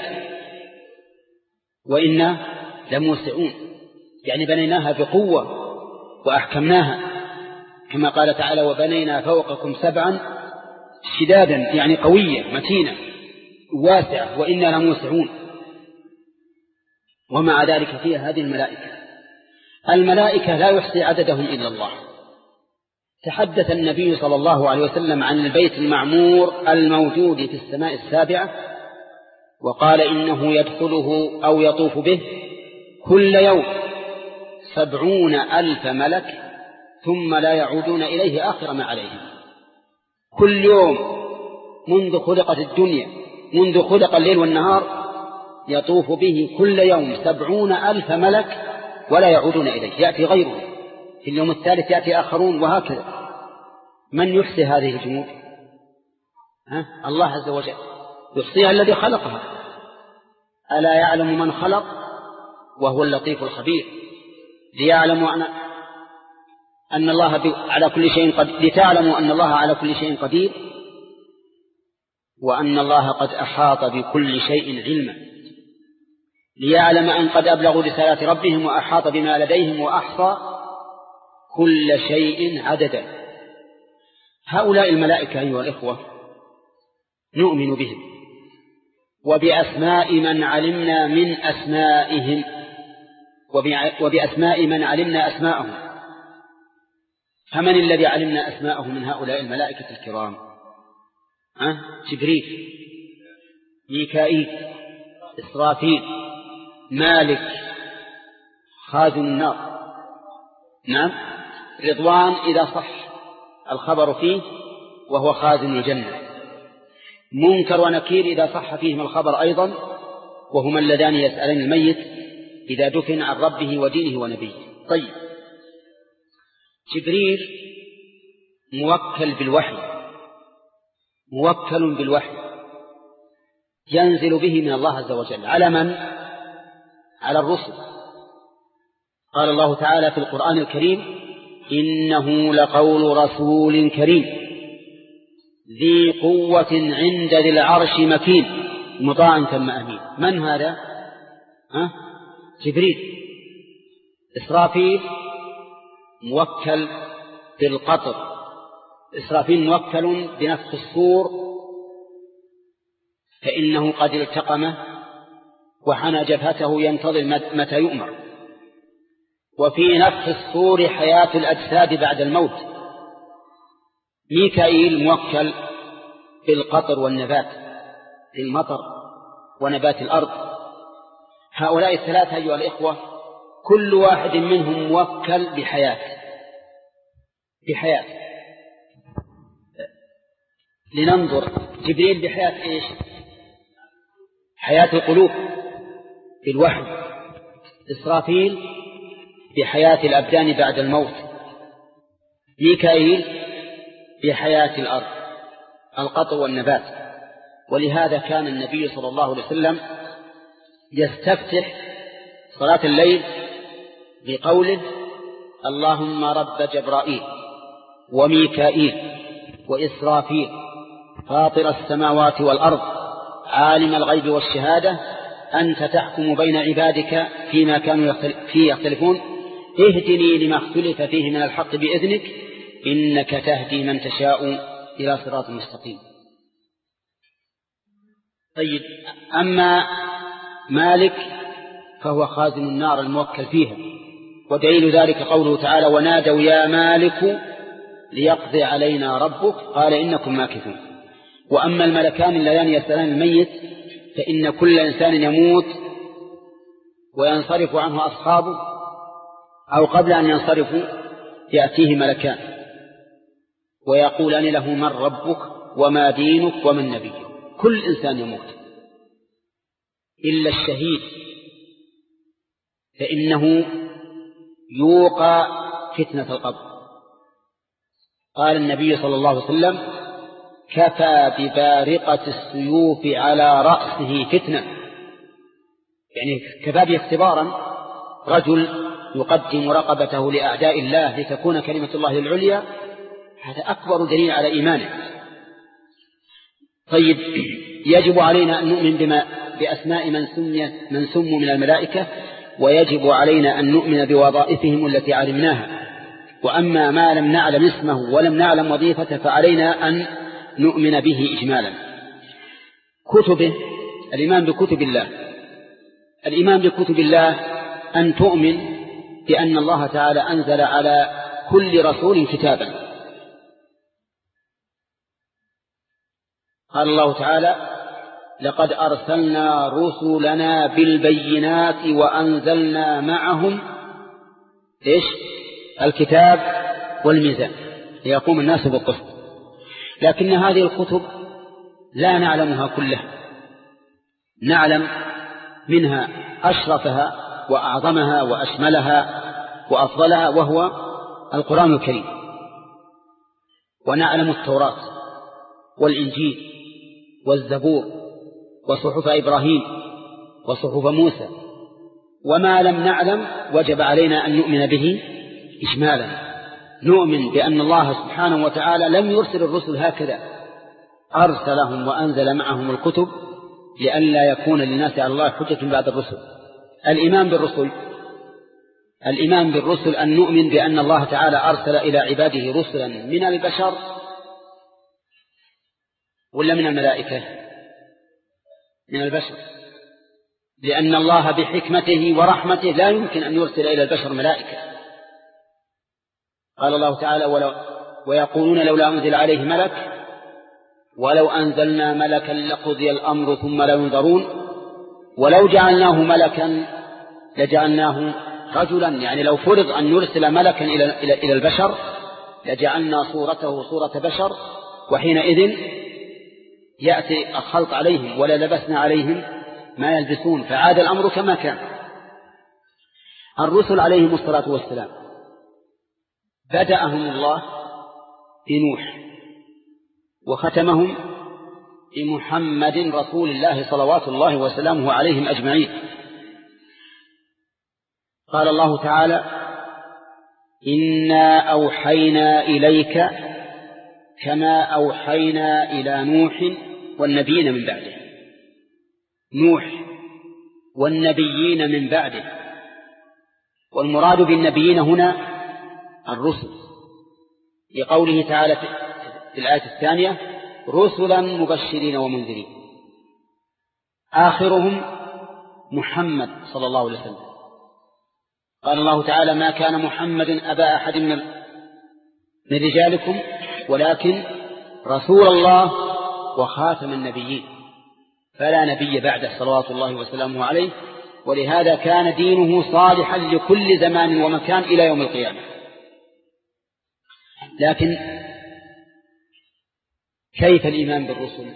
وإنا لموسعون، يعني بنيناها بقوة وأحكمناها، كما قال تعالى: وبنينا فوقكم سبعا شدادا، يعني قوية متينة واسعة، وإنا لموسعون. ومع ذلك فيها هذه الملائكة. الملائكة لا يحصي عددهم إلا الله. تحدث النبي صلى الله عليه وسلم عن البيت المعمور الموجود في السماء السابعة، وقال: إنه يدخله أو يطوف به كل يوم سبعون ألف ملك ثم لا يعودون إليه آخر ما عليهم. كل يوم منذ خلقت الدنيا، منذ خلق الليل والنهار، يطوف به كل يوم سبعون ألف ملك ولا يعودون إليه، يأتي غيره، في اليوم الثالث يأتي آخرون، وهكذا. من يحصي هذه الجنود؟ ها؟ الله عز وجل يحصيها الذي خلقها. ألا يعلم من خلق وهو اللطيف الخبير. ليعلموا أن أن الله على كل شيء قدير، لتعلموا أن الله على كل شيء قدير، وأن الله قد أحاط بكل شيء علما، ليعلم أن قد أبلغوا رسالات ربهم وأحاط بما لديهم وأحصى كل شيء عددا. هؤلاء الملائكة أيها الإخوة نؤمن بهم وبأسماء من علمنا من أسمائهم، وبأسماء من علمنا أسماءهم. فمن الذي علمنا أسماءه من هؤلاء الملائكة الكرام؟ أه؟ جبريل، ميكائيل، إسرافيل، مالك خازن النار، نعم، رضوان إذا صح الخبر فيه وهو خازن الجنة، منكر ونكير إذا صح فيهم الخبر أيضا وهما اللذان يسألان الميت إذا دفن عن ربه ودينه ونبيه. طيب، جبريل موكل بالوحي، موكل بالوحي ينزل به من الله عز وجل على من؟ على الرسل. قال الله تعالى في القرآن الكريم: إنه لقول رسول كريم ذي قوة عند ذي العرش مكين مطاع ثم أمين. من هذا؟ أه؟ جبريل. إسرافيل موكل بالقطر، إسرافيل موكل بنفخ الصور، فإنه قد التقمه وحنى جبهته ينتظر متى يؤمر. وفي نفخ الصور حياة الأجساد بعد الموت. ميكائيل موكل بالقطر والنبات، بالمطر ونبات الأرض. هؤلاء الثلاثة أيها الإخوة كل واحد منهم موكل بحياة، بحياة. لننظر، جبريل بحياة إيش؟ حياة القلوب بالوحي. إسرافيل بحياة الأبدان بعد الموت. ميكائيل بحياة الأرض، القطر والنبات. ولهذا كان النبي صلى الله عليه وسلم يستفتح صلاة الليل بقوله: اللهم رب جبرائيل وميكائيل وإسرافيل فاطر السماوات والأرض عالم الغيب والشهادة أنت تحكم بين عبادك فيما كانوا فيه يختلفون اهدني لما اختلف فيه من الحق بإذنك إنك تهدي من تشاء إلى صراط مستقيم. طيب، أما مالك فهو خازن النار الموكل فيها، ودليل ذلك قوله تعالى ونادوا يا مالك ليقضي علينا ربك قال إنكم ماكثون. وأما الملكان اللذان يسألان الميت فإن كل إنسان يموت وينصرف عنه أصحابه، أو قبل أن ينصرفوا يأتيه ملكان ويقولان له من ربك وما دينك ومن نبيك. كل إنسان يموت إلا الشهيد فإنه يوقى فتنة القبر. قال النبي صلى الله عليه وسلم كفى ببارقة السيوف على رأسه فتنة، يعني كفى به اختبارا. رجل يقدم رقبته لأعداء الله لتكون كلمة الله العليا، هذا أكبر دليل على إيمانه. طيب، يجب علينا أن نؤمن بما بأسماء من سمي من سموا من الملائكة، ويجب علينا أن نؤمن بوظائفهم التي علمناها. وأما ما لم نعلم اسمه ولم نعلم وظيفته فعلينا أن نؤمن به إجمالا. كتبه، الإيمان بكتب الله. الإيمان بكتب الله أن تؤمن بأن الله تعالى أنزل على كل رسول كتابا. قال الله تعالى لقد أرسلنا رسلنا بالبينات وأنزلنا معهم إيش؟ الكتاب والميزان ليقوم الناس بالقسط. لكن هذه الكتب لا نعلمها كلها، نعلم منها أشرفها وأعظمها وأشملها وأفضلها وهو القرآن الكريم، ونعلم التوراة والإنجيل والزبور وصحف إبراهيم وصحف موسى. وما لم نعلم وجب علينا أن نؤمن به إجمالا. نؤمن بأن الله سبحانه وتعالى لم يرسل الرسل هكذا، أرسلهم وأنزل معهم الكتب لئلا يكون للناس على الله حجة بعد الرسل. الإيمان بالرسل الإيمان بالرسل أن نؤمن بأن الله تعالى أرسل إلى عباده رسلا من البشر ولا من الملائكة؟ من البشر، لأن الله بحكمته ورحمته لا يمكن أن يرسل إلى البشر ملائكة. قال الله تعالى ولو ويقولون لولا أنزل عليه ملك ولو أنزلنا ملكا لقضي الأمر ثم لا ينظرون ولو جعلناه ملكا لجعلناه رجلا. يعني لو فرض أن نرسل ملكا إلى, إلى, إلى البشر لجعلنا صورته صورة بشر، وحينئذ يأتي الخلق عليهم ولا لبسنا عليهم ما يلبسون، فعاد الأمر كما كان. الرسل عليهم الصلاة والسلام بدأهم الله بنوح وختمهم بمحمد رسول الله صلوات الله وسلامه عليهم أجمعين. قال الله تعالى إنا أوحينا إليك كما أوحينا إلى نوح والنبيين من بعده. نوح والنبيين من بعده، والمراد بالنبيين هنا الرسل، لقوله تعالى في الآية الثانية رسلا مبشرين ومنذرين. آخرهم محمد صلى الله عليه وسلم. قال الله تعالى ما كان محمد أبا أحد من من رجالكم ولكن رسول الله وخاتم النبيين، فلا نبي بعده صلوات الله وسلامه عليه. ولهذا كان دينه صالحا لكل زمان ومكان إلى يوم القيامة. لكن كيف الإيمان بالرسل؟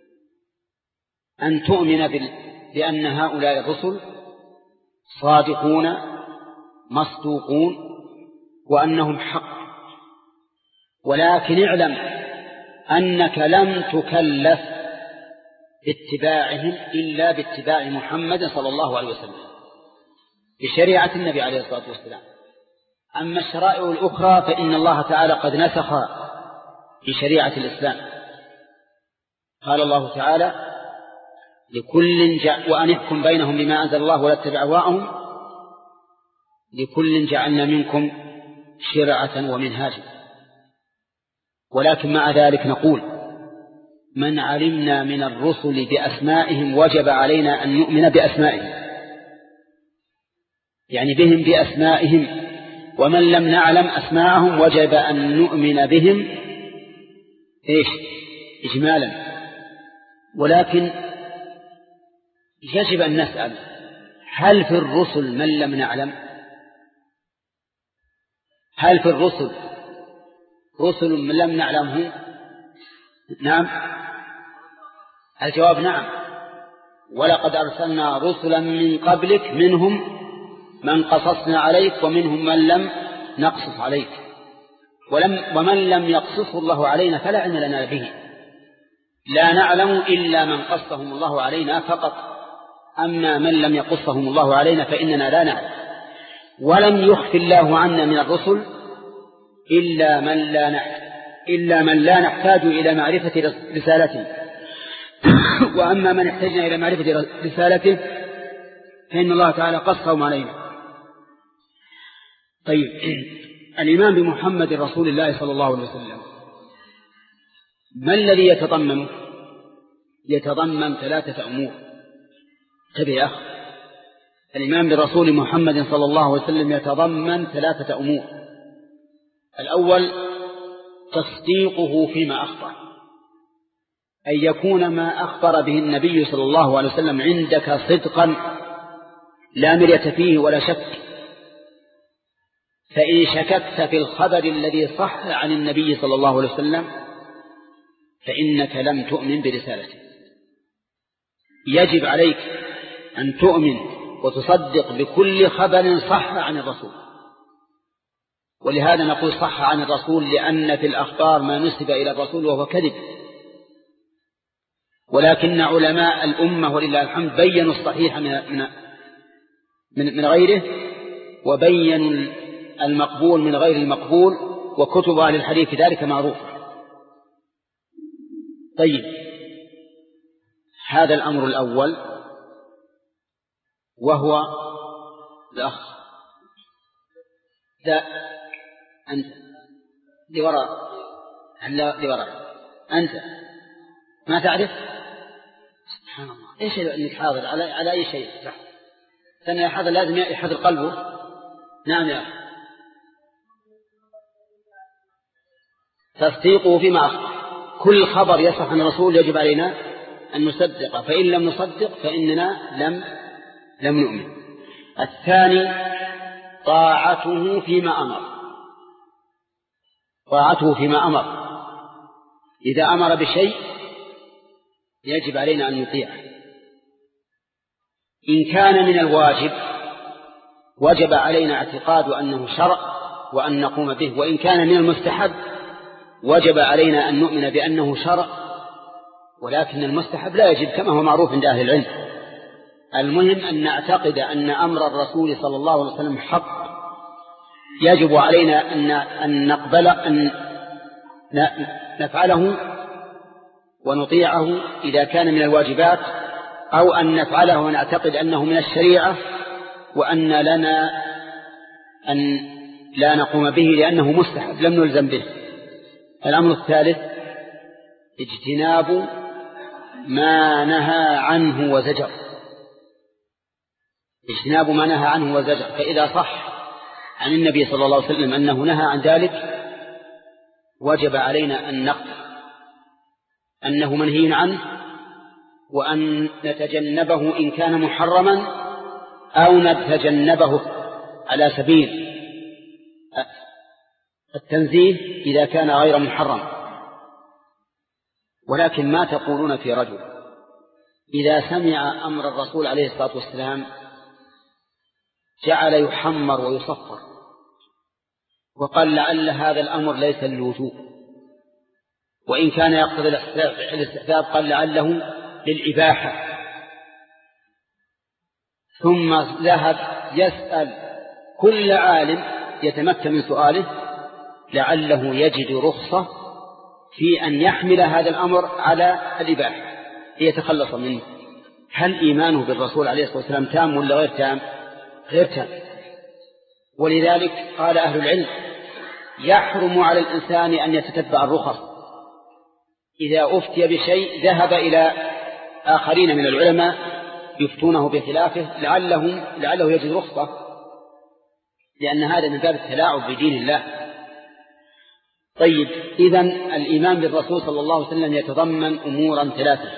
أن تؤمن بأن هؤلاء الرسل صادقون مصدوقون وأنهم حق، ولكن اعلم أنك لم تكلف باتباعهم إلا باتباع محمد صلى الله عليه وسلم بشريعة النبي عليه الصلاة والسلام. أما الشرائع الأخرى فإن الله تعالى قد نسخ في شريعة الإسلام. قال الله تعالى لكل جع... وأن يحكم بينهم بما أنزل الله ولا تتبع أهواءهم لكل جعلنا منكم شرعة ومنهاجا. ولكن مع ذلك نقول من علمنا من الرسل بأسمائهم وجب علينا أن نؤمن بأسمائهم، يعني بهم بأسمائهم، ومن لم نعلم أسماءهم وجب أن نؤمن بهم إيش إجمالا. ولكن يجب أن نسأل هل في الرسل من لم نعلم؟ هل في الرسل رسل من لم نعلمهم؟ نعم، الجواب نعم. ولقد أرسلنا رسلا من قبلك منهم من قصصنا عليك ومنهم من لم نقصص عليك، ولم ومن لم يقصصه الله علينا فلا علم لنا به، لا نعلم إلا من قصهم الله علينا فقط، أما من لم يقصهم الله علينا فإننا لا نعلم. ولم يخف الله عنا من الرسل إلا من لا نحتاج إلا من لا نحتاج إلى معرفة رسالته، وأما من احتاجنا إلى معرفة رسالته فإن الله تعالى قصهم علينا. طيب، الإيمان بمحمد رسول الله صلى الله عليه وسلم ما الذي يتضمن؟ يتضمن ثلاثة أمور. تبع يا أخ، الإيمان برسول محمد صلى الله عليه وسلم يتضمن ثلاثة أمور. الأول تصديقه فيما أخبر، أن يكون ما أخبر به النبي صلى الله عليه وسلم عندك صدقا لا مرية فيه ولا شك. فإن شككت في الخبر الذي صح عن النبي صلى الله عليه وسلم فإنك لم تؤمن برسالته. يجب عليك أن تؤمن وتصدق بكل خبر صح عن الرسول. ولهذا نقول صح عن الرسول، لأن في الأخبار ما نسب إلى الرسول وهو كذب. ولكن علماء الأمة ولله الحمد بيّنوا الصحيح من من من غيره، وبيّنوا المقبول من غير المقبول، وكتب أهل الحديث ذلك معروف. طيب، هذا الأمر الأول، وهو الأخ ذا أنت لوراء لوراء أنت ما تعرف؟ سبحان الله، إيش أنك حاضر على على أي شيء؟ صح، ثانية حاضر لازم يحضر قلبه. نعم يا أخي، تصديقه فيما أخبر، كل خبر يصح عن الرسول يجب علينا أن نصدقه، فإن لم نصدق فإننا لم لم نؤمن. الثاني طاعته فيما أمر، طاعته فيما أمر، إذا أمر بشيء يجب علينا أن نطيعه. إن كان من الواجب وجب علينا اعتقاد أنه شرع وأن نقوم به، وإن كان من المستحب وجب علينا أن نؤمن بأنه شرع، ولكن المستحب لا يجب كما هو معروف عند أهل العلم. المهم أن نعتقد أن أمر الرسول صلى الله عليه وسلم حق، يجب علينا أن نقبل أن نفعله ونطيعه إذا كان من الواجبات، أو أن نفعله ونعتقد أنه من الشريعة وأن لنا أن لا نقوم به لأنه مستحب لم نلزم به. الأمر الثالث اجتناب ما نهى عنه وزجر، اجتناب ما نهى عنه وزجر. فإذا صح عن النبي صلى الله عليه وسلم أنه نهى عن ذلك وجب علينا أن نقبل أنه منهي عنه، وأن نتجنبه إن كان محرما، أو نتجنبه على سبيل التنزيه إذا كان غير محرم. ولكن ما تقولون في رجل إذا سمع أمر الرسول عليه الصلاة والسلام جعل يحمر ويصفر، وقال لعل هذا الأمر ليس للوجوب، وإن كان يقتضي الاستحباب قال لعله للإباحة، ثم ذهب يسأل كل عالم يتمكن من سؤاله لعله يجد رخصة في أن يحمل هذا الأمر على الإباحة ليتخلص منه. هل إيمانه بالرسول عليه الصلاة والسلام تام ولا غير تام؟ غير تام. ولذلك قال أهل العلم يحرم على الإنسان أن يتتبع الرخص. إذا أفتي بشيء ذهب إلى آخرين من العلماء يفتونه بخلافه لعلهم لعله يجد رخصة، لأن هذا من باب التلاعب بدين الله. طيب، إذن الإيمان بالرسول صلى الله عليه وسلم يتضمن أمورا ثلاثة: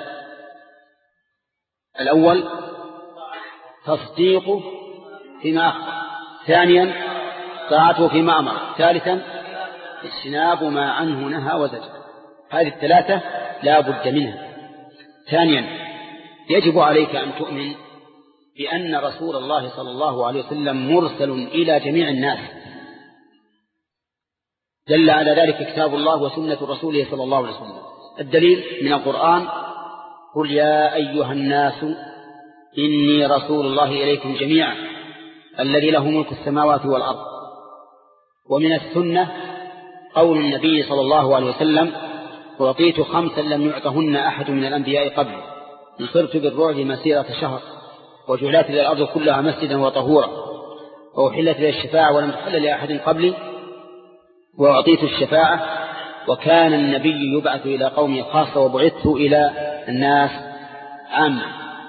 الأول تصديقه فيما أخبر، ثانيا طاعته فيما أمر، ثالثا اجتناب ما عنه نهى وزجر. هذه الثلاثة لا بد منها. ثانيا يجب عليك أن تؤمن بأن رسول الله صلى الله عليه وسلم مرسل إلى جميع الناس، دل على ذلك كتاب الله وسنة رسوله صلى الله عليه وسلم. الدليل من القرآن: قل يا أيها الناس إني رسول الله إليكم جميعا الذي له ملك السماوات والأرض. ومن السنة قول النبي صلى الله عليه وسلم: أعطيت خمسا لم يعطهن أحد من الأنبياء قبل، نصرت بالرعب مسيرة شهر، وجعلت إلى الأرض كلها مسجدا وطهورا، وأحلت إلى الشفاعة ولم تحل لأحد قبلي، وأعطيت الشفاعة، وكان النبي يبعث إلى قومه خاصة وبعثت إلى الناس عامة.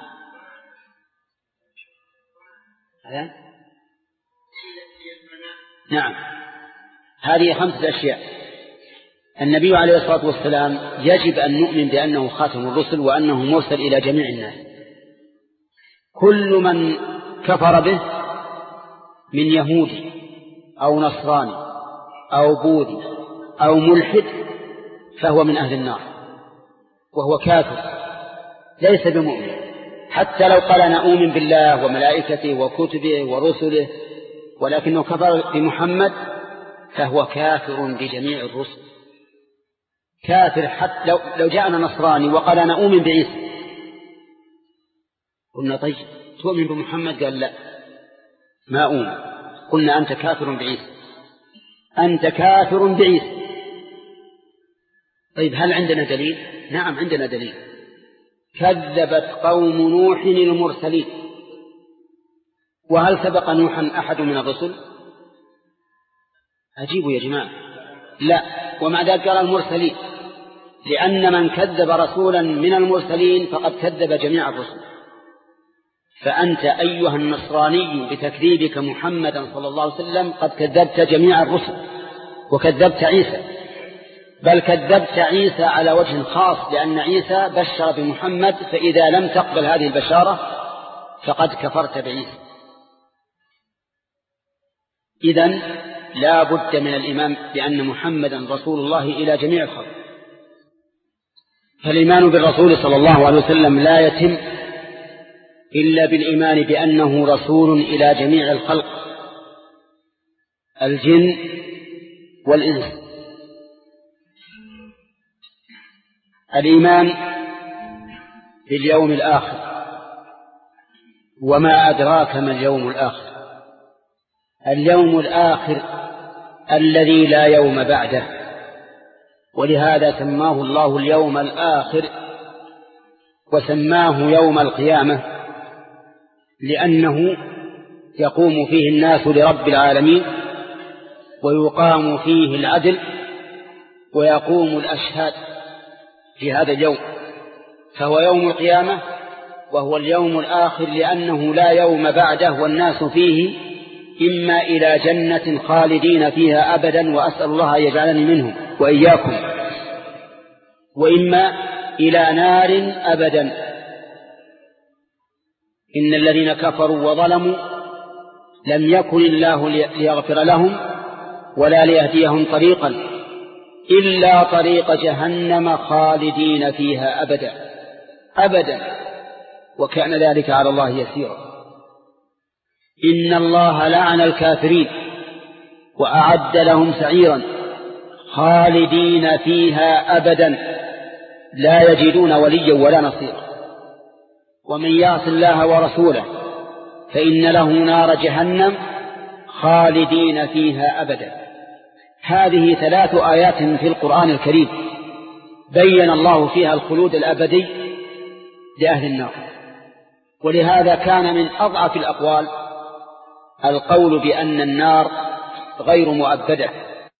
نعم، هذه خمسة أشياء. النبي عليه الصلاة والسلام يجب أن نؤمن بأنه خاتم الرسل وأنه مرسل إلى جميع الناس. كل من كفر به من يهودي أو نصراني أو بوذي أو ملحد فهو من أهل النار، وهو كافر ليس بمؤمن، حتى لو قال أنا أؤمن بالله وملائكته وكتبه ورسله ولكنه كفر بمحمد فهو كافر بجميع الرسل، كافر. حتى لو, لو جاءنا نصراني وقال أنا أؤمن بعيسى قلنا طيب تؤمن بمحمد؟ قال لا ما أؤمن. قلنا أنت كافر بعيسى، أنت كافر بعيسى. طيب هل عندنا دليل؟ نعم عندنا دليل. كذبت قوم نوح المرسلين. وهل سبق نوحا أحد من الرسل؟ أجيبوا يا جماعة، لا. ومع ذلك قال المرسلين، لأن من كذب رسولا من المرسلين فقد كذب جميع الرسل. فأنت أيها النصراني بتكذيبك محمدا صلى الله عليه وسلم قد كذبت جميع الرسل وكذبت عيسى، بل كذبت عيسى على وجه خاص، لأن عيسى بشر بمحمد، فإذا لم تقبل هذه البشارة فقد كفرت بعيسى. إذن لا بد من الإيمان بأن محمدا رسول الله إلى جميع الخلق. فالإيمان بالرسول صلى الله عليه وسلم لا يتم إلا بالإيمان بأنه رسول إلى جميع الخلق، الجن والإنس. الإيمان باليوم الآخر، وما أدراك ما اليوم الآخر؟ اليوم الآخر الذي لا يوم بعده، ولهذا سماه الله اليوم الآخر وسماه يوم القيامة، لأنه يقوم فيه الناس لرب العالمين ويقام فيه العدل ويقوم الأشهاد في هذا اليوم، فهو يوم القيامة وهو اليوم الآخر، لأنه لا يوم بعده، والناس فيه إما إلى جنة خالدين فيها أبدا، وأسأل الله أن يجعلني منهم وإياكم، وإما إلى نار أبدا. إن الذين كفروا وظلموا لم يكن الله ليغفر لهم ولا ليهديهم طريقا إلا طريق جهنم خالدين فيها أبدا أبدا، وكان ذلك على الله يسيرا. إن الله لعن الكافرين وأعد لهم سعيرا خالدين فيها أبدا لا يجدون وليا ولا نصيرا. ومن يعص الله ورسوله فإن له نار جهنم خالدين فيها أبدا. هذه ثلاث آيات في القرآن الكريم بين الله فيها الخلود الأبدي لأهل النار. ولهذا كان من أضعف الأقوال القول بأن النار غير مؤبدة،